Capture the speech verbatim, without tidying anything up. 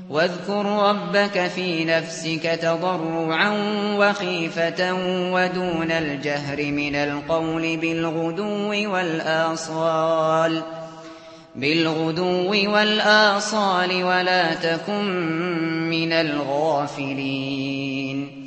واذكر ربك في نفسك تضرعا وخيفة ودون الجهر من القول بالغدو والآصال بالغدو والآصال ولا تكن من الغافلين